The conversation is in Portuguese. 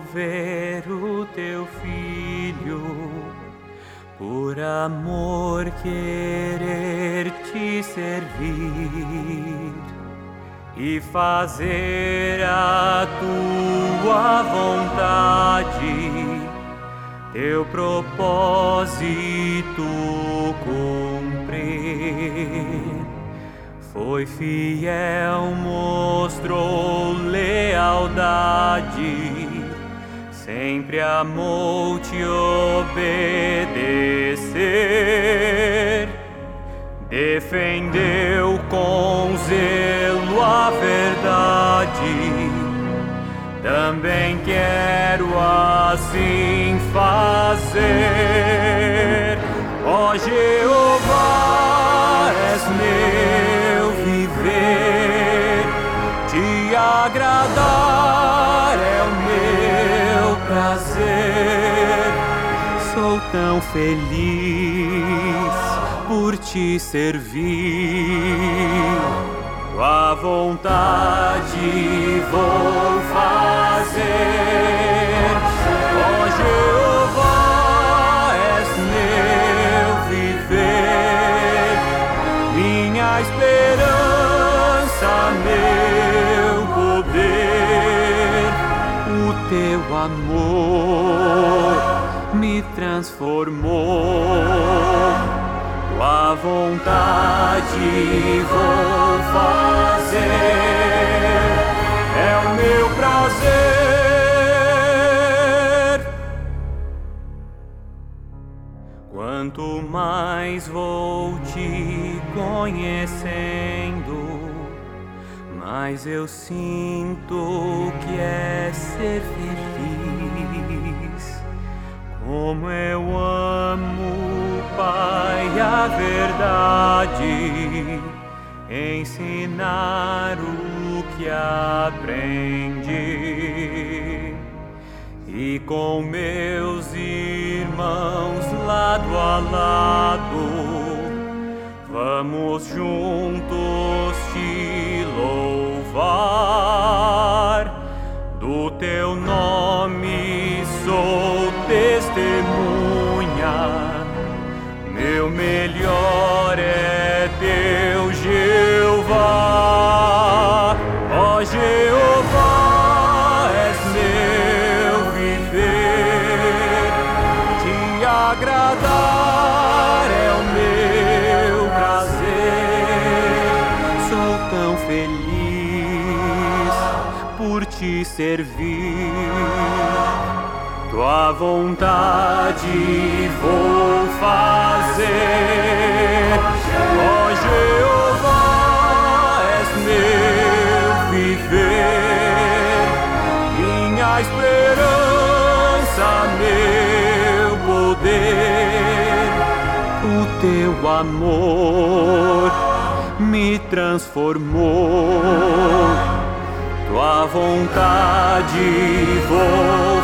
ver o teu filho, por amor querer te servir e fazer a tua vontade, teu propósito cumprir. Foi fiel, mostrou lealdade, sempre amou te obedecer. Defendeu com zelo a verdade, também quero assim fazer. Ó Jeová, és meu viver, te agradar é o meu prazer. Sou tão feliz por te servir, tua vontade vou fazer. Ó Jeová, és meu viver, minha esperança, meu poder. O teu amor me transformou, tua vontade vou fazer, é o meu prazer. Quanto mais vou te conhecendo, mais eu sinto que é ser feliz. Como eu amo, Pai, a verdade, ensinar o que aprendi, e com meus irmãos lado a lado, vamos juntos te louvar. Do teu nome sou testemunha, meu melhor é teu Jeová. Ó Jeová, és meu viver, te agradar é o meu prazer. Sou tão feliz por te servir, tua vontade vou fazer. Ó Jeová, és meu viver, minha esperança, meu poder. O teu amor me transformou, tua vontade vou